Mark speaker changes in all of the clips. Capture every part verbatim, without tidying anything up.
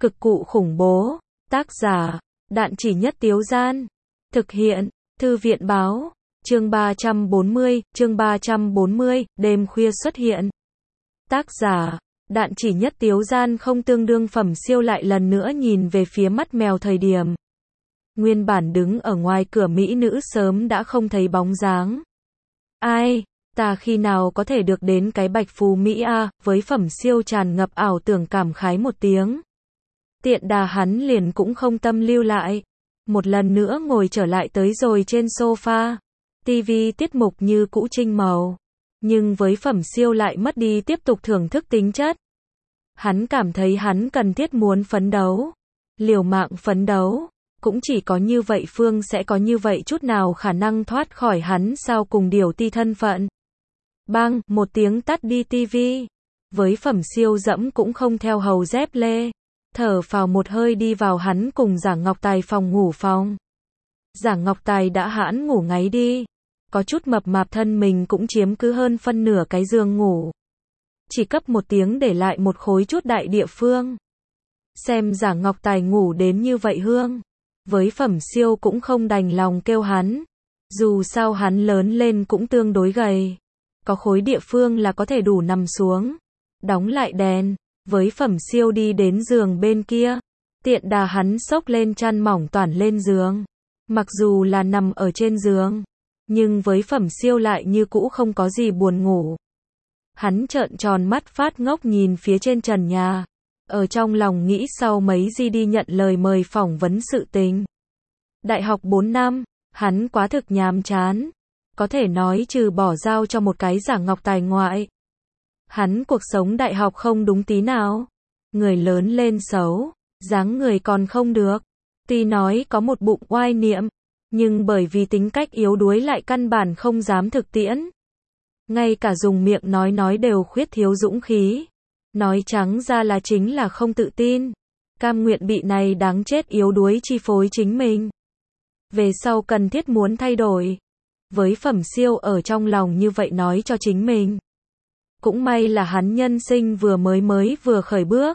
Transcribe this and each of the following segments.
Speaker 1: Cực cụ khủng bố. Tác giả, Đạn Chỉ Nhất Tiếu Gian. Thực hiện, Thư viện báo. Chương ba trăm bốn mươi, chương ba trăm bốn mươi, đêm khuya xuất hiện. Tác giả, Đạn Chỉ Nhất Tiếu Gian. Không tương đương phẩm siêu lại lần nữa nhìn về phía mắt mèo thời điểm. Nguyên bản đứng ở ngoài cửa mỹ nữ sớm đã không thấy bóng dáng. Ai, ta khi nào có thể được đến cái bạch phú Mỹ a, với phẩm siêu tràn ngập ảo tưởng cảm khái một tiếng. Tiện đà hắn liền cũng không tâm lưu lại. Một lần nữa ngồi trở lại tới rồi trên sofa. Tivi tiết mục như cũ trinh màu. Nhưng với phẩm siêu lại mất đi tiếp tục thưởng thức tính chất. Hắn cảm thấy hắn cần thiết muốn phấn đấu. Liều mạng phấn đấu. Cũng chỉ có như vậy Phương sẽ có như vậy chút nào khả năng thoát khỏi hắn sao cùng điều ti thân phận. Bang, một tiếng tắt đi tivi. Với phẩm siêu dẫm cũng không theo hầu dép lê. Thở phào một hơi đi vào hắn cùng Giả Ngọc Tài phòng ngủ phòng. Giả Ngọc Tài đã hãn ngủ ngáy đi. Có chút mập mạp thân mình cũng chiếm cứ hơn phân nửa cái giường ngủ. Chỉ cấp một tiếng để lại một khối chút đại địa phương. Xem Giả Ngọc Tài ngủ đến như vậy hương. Với phẩm siêu cũng không đành lòng kêu hắn. Dù sao hắn lớn lên cũng tương đối gầy. Có khối địa phương là có thể đủ nằm xuống. Đóng lại đèn. Với phẩm siêu đi đến giường bên kia. Tiện đà hắn xốc lên chăn mỏng toàn lên giường. Mặc dù là nằm ở trên giường. Nhưng với phẩm siêu lại như cũ không có gì buồn ngủ. Hắn trợn tròn mắt phát ngốc nhìn phía trên trần nhà. Ở trong lòng nghĩ sau mấy giây đi nhận lời mời phỏng vấn sự tình. Đại học bốn năm, hắn quá thực nhàm chán. Có thể nói trừ bỏ giao cho một cái Giả Ngọc Tài ngoại. Hắn cuộc sống đại học không đúng tí nào. Người lớn lên xấu, dáng người còn không được. Tuy nói có một bụng oai niệm, nhưng bởi vì tính cách yếu đuối lại căn bản không dám thực tiễn. Ngay cả dùng miệng nói nói đều khuyết thiếu dũng khí. Nói trắng ra là chính là không tự tin. Cam nguyện bị này đáng chết yếu đuối chi phối chính mình. Về sau cần thiết muốn thay đổi. Với phẩm siêu ở trong lòng như vậy nói cho chính mình. Cũng may là hắn nhân sinh vừa mới mới vừa khởi bước.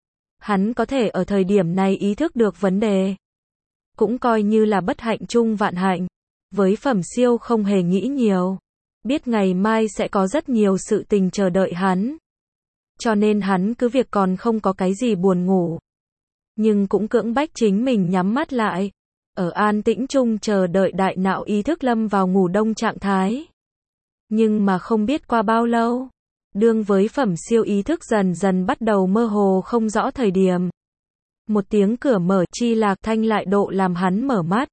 Speaker 1: Hắn có thể ở thời điểm này ý thức được vấn đề. Cũng coi như là bất hạnh chung vạn hạnh. Với phẩm siêu không hề nghĩ nhiều. Biết ngày mai sẽ có rất nhiều sự tình chờ đợi hắn. Cho nên hắn cứ việc còn không có cái gì buồn ngủ. Nhưng cũng cưỡng bách chính mình nhắm mắt lại. Ở an tĩnh chung chờ đợi đại não ý thức lâm vào ngủ đông trạng thái. Nhưng mà không biết qua bao lâu. Đương với phẩm siêu ý thức dần dần bắt đầu mơ hồ không rõ thời điểm. Một tiếng cửa mở chi lạc thanh lại độ làm hắn mở mắt.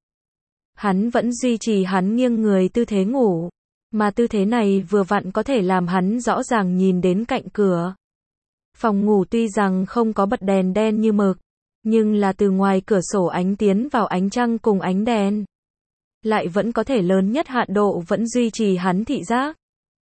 Speaker 1: Hắn vẫn duy trì hắn nghiêng người tư thế ngủ. Mà tư thế này vừa vặn có thể làm hắn rõ ràng nhìn đến cạnh cửa. Phòng ngủ tuy rằng không có bật đèn đen như mực. Nhưng là từ ngoài cửa sổ ánh tiến vào ánh trăng cùng ánh đèn. Lại vẫn có thể lớn nhất hạn độ vẫn duy trì hắn thị giác.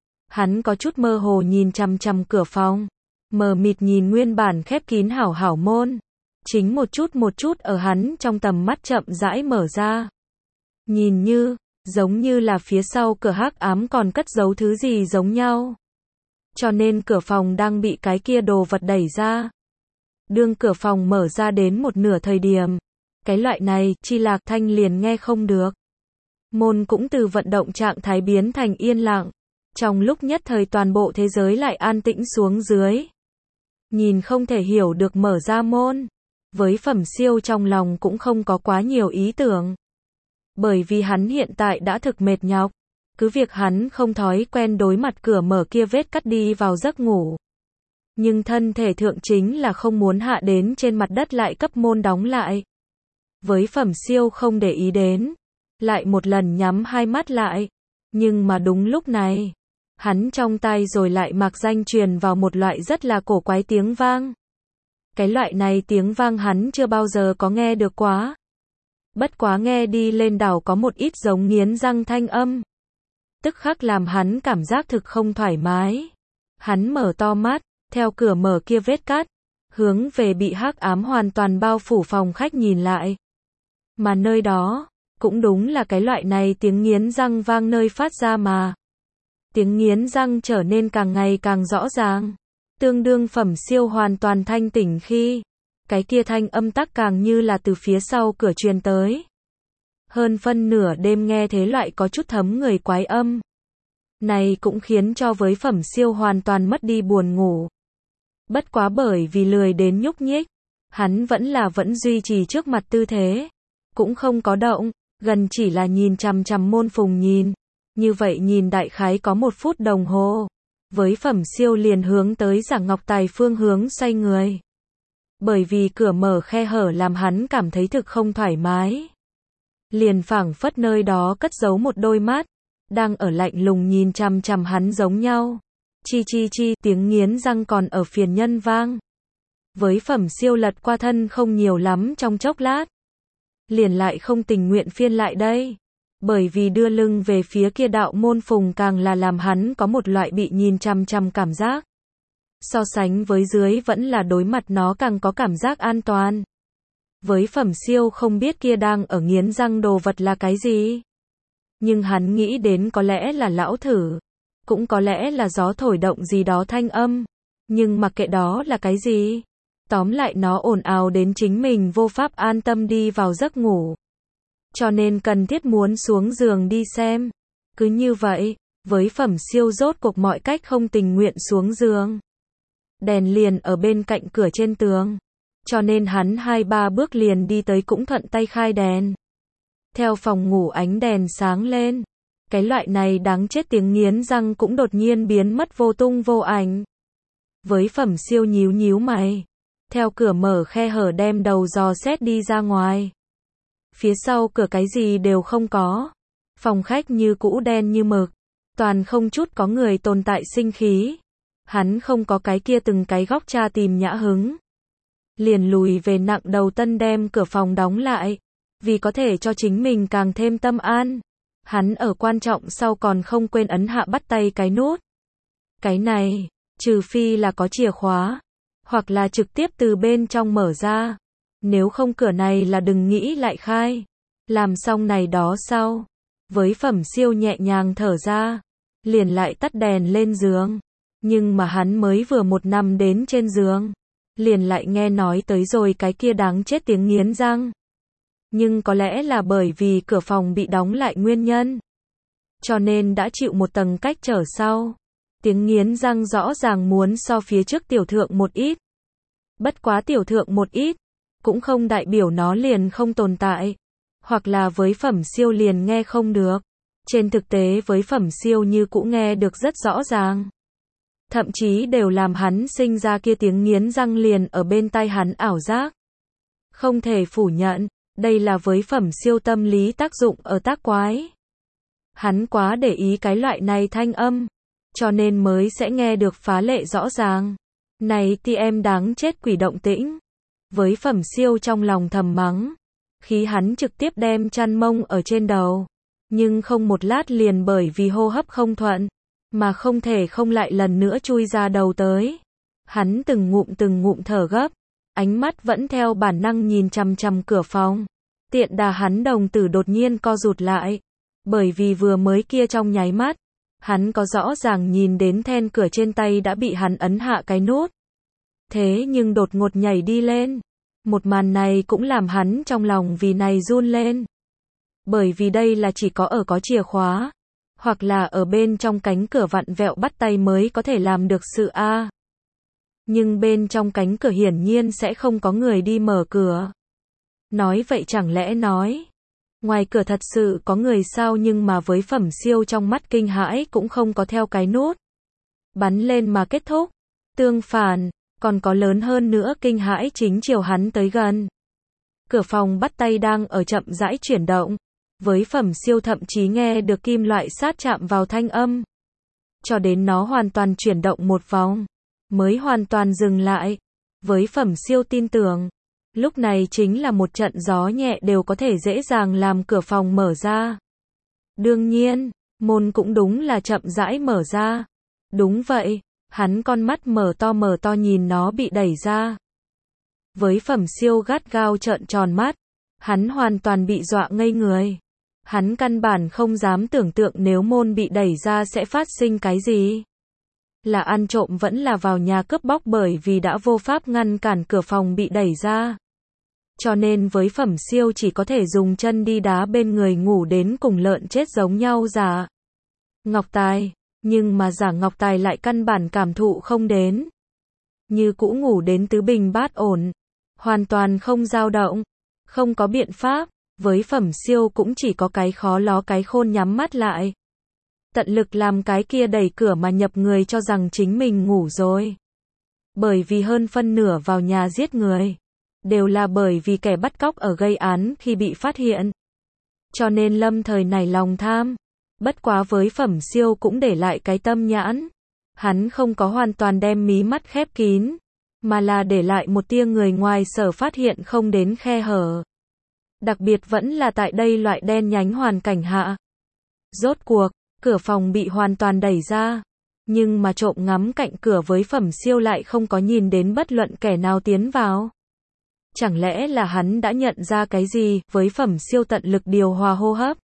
Speaker 1: Hắn có chút mơ hồ nhìn chằm chằm cửa phòng. Mờ mịt nhìn nguyên bản khép kín hảo hảo môn. Chính một chút một chút ở hắn trong tầm mắt chậm rãi mở ra. Nhìn như, giống như là phía sau cửa hắc ám còn cất giấu thứ gì giống nhau. Cho nên cửa phòng đang bị cái kia đồ vật đẩy ra. Đương cửa phòng mở ra đến một nửa thời điểm. Cái loại này, chi lạc thanh liền nghe không được. Môn cũng từ vận động trạng thái biến thành yên lặng. Trong lúc nhất thời toàn bộ thế giới lại an tĩnh xuống dưới. Nhìn không thể hiểu được mở ra môn. Với phẩm siêu trong lòng cũng không có quá nhiều ý tưởng. Bởi vì hắn hiện tại đã thực mệt nhọc. Cứ việc hắn không thói quen đối mặt cửa mở kia vết cắt đi vào giấc ngủ. Nhưng thân thể thượng chính là không muốn hạ đến trên mặt đất lại cấp môn đóng lại. Với phẩm siêu không để ý đến. Lại một lần nhắm hai mắt lại. Nhưng mà đúng lúc này. Hắn trong tay rồi lại mặc danh truyền vào một loại rất là cổ quái tiếng vang. Cái loại này tiếng vang hắn chưa bao giờ có nghe được quá. Bất quá nghe đi lên đảo có một ít giống nghiến răng thanh âm. Tức khắc làm hắn cảm giác thực không thoải mái. Hắn mở to mắt, theo cửa mở kia vết cắt, hướng về bị hắc ám hoàn toàn bao phủ phòng khách nhìn lại. Mà nơi đó, cũng đúng là cái loại này tiếng nghiến răng vang nơi phát ra mà. Tiếng nghiến răng trở nên càng ngày càng rõ ràng. Tương đương phẩm siêu hoàn toàn thanh tỉnh khi cái kia thanh âm tắc càng như là từ phía sau cửa truyền tới. Hơn phân nửa đêm nghe thế loại có chút thấm người quái âm. Này cũng khiến cho với Phẩm Siêu hoàn toàn mất đi buồn ngủ. Bất quá bởi vì lười đến nhúc nhích, hắn vẫn là vẫn duy trì trước mặt tư thế. Cũng không có động, gần chỉ là nhìn chằm chằm môn phùng nhìn. Như vậy nhìn đại khái có một phút đồng hồ. Với Phẩm Siêu liền hướng tới Giảng Ngọc Tài phương hướng xoay người. Bởi vì cửa mở khe hở làm hắn cảm thấy thực không thoải mái. Liền phảng phất nơi đó cất giấu một đôi mắt, đang ở lạnh lùng nhìn chằm chằm hắn giống nhau. Chi chi chi, tiếng nghiến răng còn ở phiền nhân vang. Với Phẩm Siêu lật qua thân không nhiều lắm trong chốc lát. Liền lại không tình nguyện phiên lại đây. Bởi vì đưa lưng về phía kia đạo môn phùng càng là làm hắn có một loại bị nhìn chằm chằm cảm giác. So sánh với dưới vẫn là đối mặt nó càng có cảm giác an toàn. Với Phẩm Siêu không biết kia đang ở nghiến răng đồ vật là cái gì. Nhưng hắn nghĩ đến có lẽ là lão thử. Cũng có lẽ là gió thổi động gì đó thanh âm. Nhưng mặc kệ đó là cái gì. Tóm lại nó ồn ào đến chính mình vô pháp an tâm đi vào giấc ngủ. Cho nên cần thiết muốn xuống giường đi xem. Cứ như vậy, với Phẩm Siêu rốt cuộc mọi cách không tình nguyện xuống giường. Đèn liền ở bên cạnh cửa trên tường. Cho nên hắn hai ba bước liền đi tới cũng thuận tay khai đèn. Theo phòng ngủ ánh đèn sáng lên. Cái loại này đáng chết tiếng nghiến răng cũng đột nhiên biến mất vô tung vô ảnh. Với Phẩm Siêu nhíu nhíu mày. Theo cửa mở khe hở đem đầu dò xét đi ra ngoài. Phía sau cửa cái gì đều không có. Phòng khách như cũ đen như mực. Toàn không chút có người tồn tại sinh khí. Hắn không có cái kia từng cái góc tra tìm nhã hứng. Liền lùi về nặng đầu tân đem cửa phòng đóng lại. Vì có thể cho chính mình càng thêm tâm an. Hắn ở quan trọng sau còn không quên ấn hạ bắt tay cái nút. Cái này, trừ phi là có chìa khóa. Hoặc là trực tiếp từ bên trong mở ra. Nếu không cửa này là đừng nghĩ lại khai. Làm xong này đó sau. Với Phẩm Siêu nhẹ nhàng thở ra. Liền lại tắt đèn lên giường. Nhưng mà hắn mới vừa một nằm đến trên giường. Liền lại nghe nói tới rồi cái kia đáng chết tiếng nghiến răng. Nhưng có lẽ là bởi vì cửa phòng bị đóng lại nguyên nhân. Cho nên đã chịu một tầng cách trở sau. Tiếng nghiến răng rõ ràng muốn so phía trước tiểu thượng một ít. Bất quá tiểu thượng một ít. Cũng không đại biểu nó liền không tồn tại. Hoặc là với Phẩm Siêu liền nghe không được. Trên thực tế với Phẩm Siêu như cũ nghe được rất rõ ràng. Thậm chí đều làm hắn sinh ra kia tiếng nghiến răng liền ở bên tai hắn ảo giác. Không thể phủ nhận, đây là với Phẩm Siêu tâm lý tác dụng ở tác quái. Hắn quá để ý cái loại này thanh âm, cho nên mới sẽ nghe được phá lệ rõ ràng. Này ti em đáng chết quỷ động tĩnh. Với Phẩm Siêu trong lòng thầm mắng, khí hắn trực tiếp đem chăn mông ở trên đầu. Nhưng không một lát liền bởi vì hô hấp không thuận, mà không thể không lại lần nữa chui ra đầu tới. Hắn từng ngụm từng ngụm thở gấp, ánh mắt vẫn theo bản năng nhìn chằm chằm cửa phòng. Tiện đà hắn đồng tử đột nhiên co rụt lại, bởi vì vừa mới kia trong nháy mắt, hắn có rõ ràng nhìn đến then cửa trên tay đã bị hắn ấn hạ cái nút. Thế nhưng đột ngột nhảy đi lên. Một màn này cũng làm hắn trong lòng vì này run lên. Bởi vì đây là chỉ có ở có chìa khóa, hoặc là ở bên trong cánh cửa vặn vẹo bắt tay mới có thể làm được sự a. À. Nhưng bên trong cánh cửa hiển nhiên sẽ không có người đi mở cửa. Nói vậy chẳng lẽ nói, ngoài cửa thật sự có người sao? Nhưng mà với Phẩm Siêu trong mắt kinh hãi cũng không có theo cái nút bắn lên mà kết thúc. Tương phản, còn có lớn hơn nữa kinh hãi chính chiều hắn tới gần. Cửa phòng bắt tay đang ở chậm rãi chuyển động. Với Phẩm Siêu thậm chí nghe được kim loại sát chạm vào thanh âm. Cho đến nó hoàn toàn chuyển động một vòng, mới hoàn toàn dừng lại. Với Phẩm Siêu tin tưởng, lúc này chính là một trận gió nhẹ đều có thể dễ dàng làm cửa phòng mở ra. Đương nhiên, môn cũng đúng là chậm rãi mở ra. Đúng vậy, hắn con mắt mở to mở to nhìn nó bị đẩy ra. Với Phẩm Siêu gắt gao trợn tròn mắt, hắn hoàn toàn bị dọa ngây người. Hắn căn bản không dám tưởng tượng nếu môn bị đẩy ra sẽ phát sinh cái gì. là ăn trộm vẫn là vào nhà cướp bóc, bởi vì đã vô pháp ngăn cản cửa phòng bị đẩy ra. Cho nên với Phẩm Siêu chỉ có thể dùng chân đi đá bên người ngủ đến cùng lợn chết giống nhau giả Ngọc Tài, nhưng mà giả Ngọc Tài lại căn bản cảm thụ không đến. Như cũ ngủ đến tứ bình bát ổn, hoàn toàn không dao động, không có biện pháp, với Phẩm Siêu cũng chỉ có cái khó ló cái khôn nhắm mắt lại. Tận lực làm cái kia đẩy cửa mà nhập người cho rằng chính mình ngủ rồi. Bởi vì hơn phân nửa vào nhà giết người, đều là bởi vì kẻ bắt cóc ở gây án khi bị phát hiện. Cho nên lâm thời nảy lòng tham. Bất quá với Phẩm Siêu cũng để lại cái tâm nhãn. Hắn không có hoàn toàn đem mí mắt khép kín, mà là để lại một tia người ngoài sở phát hiện không đến khe hở. Đặc biệt vẫn là tại đây loại đen nhánh hoàn cảnh hạ. Rốt cuộc, cửa phòng bị hoàn toàn đẩy ra, nhưng mà trộm ngắm cạnh cửa với Phẩm Siêu lại không có nhìn đến bất luận kẻ nào tiến vào. Chẳng lẽ là hắn đã nhận ra cái gì? Với Phẩm Siêu tận lực điều hòa hô hấp.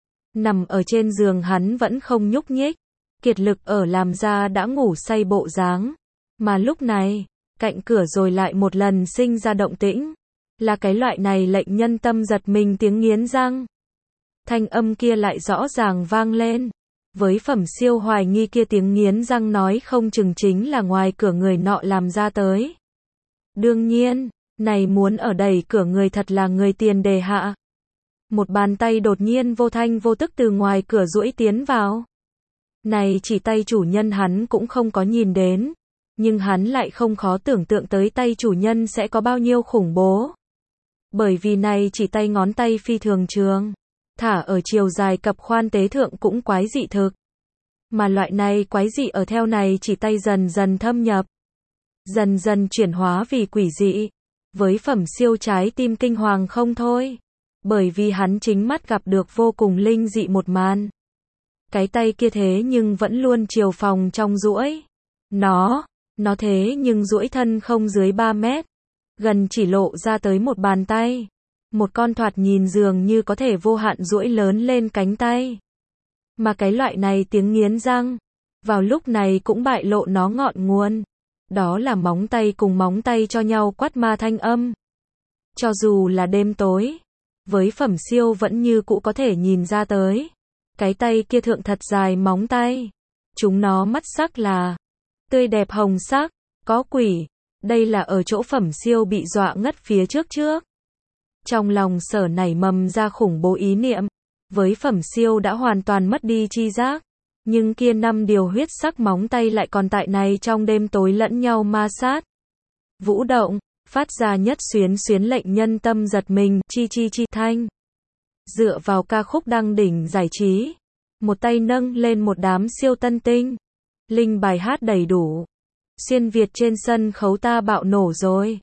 Speaker 1: Nằm ở trên giường hắn vẫn không nhúc nhích, kiệt lực ở làm ra đã ngủ say bộ dáng. Mà lúc này, cạnh cửa rồi lại một lần sinh ra động tĩnh. Là cái loại này lệnh nhân tâm giật mình tiếng nghiến răng. Thanh âm kia lại rõ ràng vang lên. Với Phẩm Siêu hoài nghi kia tiếng nghiến răng nói không chừng chính là ngoài cửa người nọ làm ra tới. Đương nhiên, này muốn ở đẩy cửa người thật là người tiền đề hạ. Một bàn tay đột nhiên vô thanh vô tức từ ngoài cửa duỗi tiến vào. Này chỉ tay chủ nhân hắn cũng không có nhìn đến, nhưng hắn lại không khó tưởng tượng tới tay chủ nhân sẽ có bao nhiêu khủng bố. Bởi vì này chỉ tay ngón tay phi thường trường, thả ở chiều dài cặp khoan tế thượng cũng quái dị thực. Mà loại này quái dị ở theo này chỉ tay dần dần thâm nhập, dần dần chuyển hóa vì quỷ dị. Với Phẩm Siêu trái tim kinh hoàng không thôi, bởi vì hắn chính mắt gặp được vô cùng linh dị một màn. Cái tay kia thế nhưng vẫn luôn chiều phòng trong duỗi. Nó, nó thế nhưng duỗi thân không dưới ba mét, gần chỉ lộ ra tới một bàn tay. Một con thoạt nhìn dường như có thể vô hạn duỗi lớn lên cánh tay. Mà cái loại này tiếng nghiến răng, vào lúc này cũng bại lộ nó ngọn nguồn. Đó là móng tay cùng móng tay cho nhau quát ma thanh âm. Cho dù là đêm tối, với Phẩm Siêu vẫn như cũ có thể nhìn ra tới. Cái tay kia thượng thật dài móng tay. Chúng nó mắt sắc là tươi đẹp hồng sắc, có quỷ. Đây là ở chỗ Phẩm Siêu bị dọa ngất phía trước trước. Trong lòng sở nảy mầm ra khủng bố ý niệm. Với Phẩm Siêu đã hoàn toàn mất đi chi giác. Nhưng kia năm điều huyết sắc móng tay lại còn tại này trong đêm tối lẫn nhau ma sát. Vũ động, phát ra nhất xuyến xuyến lệnh nhân tâm giật mình, chi chi chi thanh. Dựa vào ca khúc đăng đỉnh giải trí, một tay nâng lên một đám siêu tân tinh. Linh bài hát đầy đủ. Xuyên Việt trên sân khấu ta bạo nổ rồi.